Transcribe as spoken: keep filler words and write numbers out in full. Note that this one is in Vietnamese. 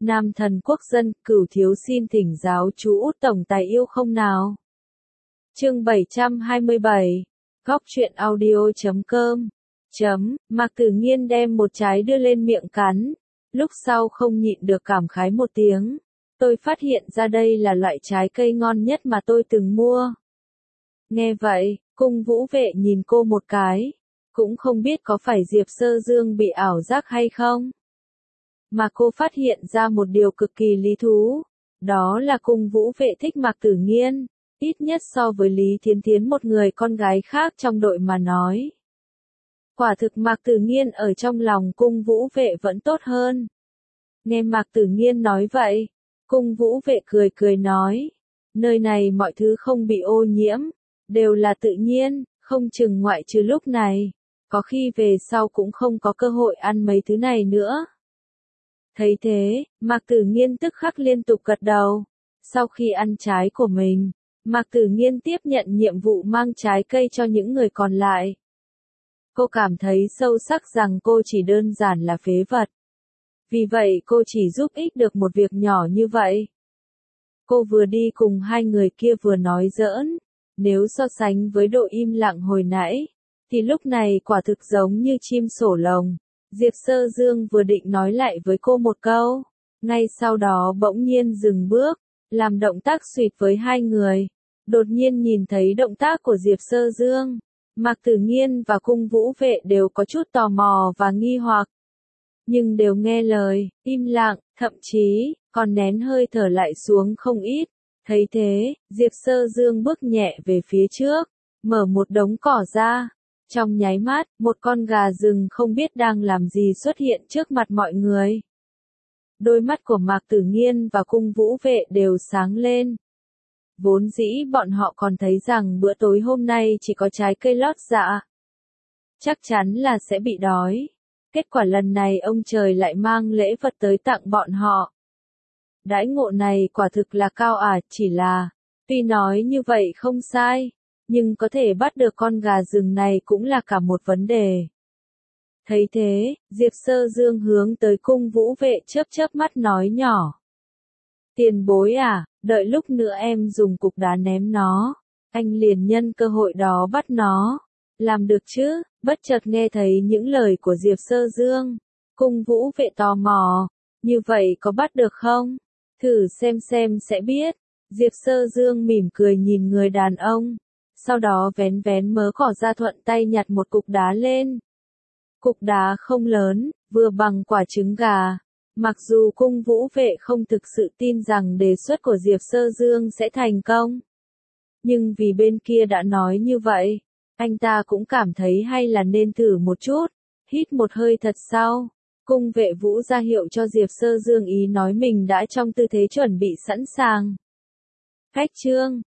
Nam thần quốc dân, Cửu thiếu xin thỉnh giáo chú Út tổng tài yêu không nào. Chương bảy trăm hai mươi bảy. Góc truyện audio chấm com. Chấm, Mạc Tử Nghiên đem một trái đưa lên miệng cắn, lúc sau không nhịn được cảm khái một tiếng. Tôi phát hiện ra đây là loại trái cây ngon nhất mà tôi từng mua. Nghe vậy, Cung Vũ Vệ nhìn cô một cái, cũng không biết có phải Diệp Sơ Dương bị ảo giác hay không. Mà cô phát hiện ra một điều cực kỳ lý thú, đó là Cung Vũ Vệ thích Mạc Tử Nghiên, ít nhất so với Lý Thiến Thiến một người con gái khác trong đội mà nói. Quả thực Mạc Tử Nghiên ở trong lòng Cung Vũ Vệ vẫn tốt hơn. Nghe Mạc Tử Nghiên nói vậy, Cung Vũ Vệ cười cười nói, nơi này mọi thứ không bị ô nhiễm, đều là tự nhiên, không chừng ngoại trừ lúc này, có khi về sau cũng không có cơ hội ăn mấy thứ này nữa. Thấy thế, Mạc Tử Nghiên tức khắc liên tục gật đầu. Sau khi ăn trái của mình, Mạc Tử Nghiên tiếp nhận nhiệm vụ mang trái cây cho những người còn lại. Cô cảm thấy sâu sắc rằng cô chỉ đơn giản là phế vật. Vì vậy cô chỉ giúp ích được một việc nhỏ như vậy. Cô vừa đi cùng hai người kia vừa nói giỡn, nếu so sánh với độ im lặng hồi nãy, thì lúc này quả thực giống như chim sổ lồng. Diệp Sơ Dương vừa định nói lại với cô một câu, ngay sau đó bỗng nhiên dừng bước, làm động tác xuyệt với hai người. Đột nhiên nhìn thấy động tác của Diệp Sơ Dương, Mạc Tử Nghiên và Cung Vũ Vệ đều có chút tò mò và nghi hoặc. Nhưng đều nghe lời, im lặng, thậm chí, còn nén hơi thở lại xuống không ít. Thấy thế, Diệp Sơ Dương bước nhẹ về phía trước, mở một đống cỏ ra. Trong nháy mắt, một con gà rừng không biết đang làm gì xuất hiện trước mặt mọi người. Đôi mắt của Mạc Tử Nghiên và Cung Vũ Vệ đều sáng lên. Vốn dĩ bọn họ còn thấy rằng bữa tối hôm nay chỉ có trái cây lót dạ. Chắc chắn là sẽ bị đói. Kết quả lần này ông trời lại mang lễ vật tới tặng bọn họ. Đãi ngộ này quả thực là cao ả, chỉ là, tuy nói như vậy không sai, nhưng có thể bắt được con gà rừng này cũng là cả một vấn đề. Thấy thế, Diệp Sơ Dương hướng tới Cung Vũ Vệ chớp chớp mắt nói nhỏ. Tiền bối à, đợi lúc nữa em dùng cục đá ném nó, anh liền nhân cơ hội đó bắt nó. Làm được chứ? Bất chợt nghe thấy những lời của Diệp Sơ Dương. Cung Vũ Vệ tò mò, như vậy có bắt được không? Thử xem xem sẽ biết. Diệp Sơ Dương mỉm cười nhìn người đàn ông. Sau đó vén vén mớ cỏ ra thuận tay nhặt một cục đá lên. Cục đá không lớn, vừa bằng quả trứng gà. Mặc dù Cung Vũ Vệ không thực sự tin rằng đề xuất của Diệp Sơ Dương sẽ thành công. Nhưng vì bên kia đã nói như vậy, anh ta cũng cảm thấy hay là nên thử một chút. Hít một hơi thật sâu, Cung Vệ Vũ ra hiệu cho Diệp Sơ Dương ý nói mình đã trong tư thế chuẩn bị sẵn sàng. Khách trương,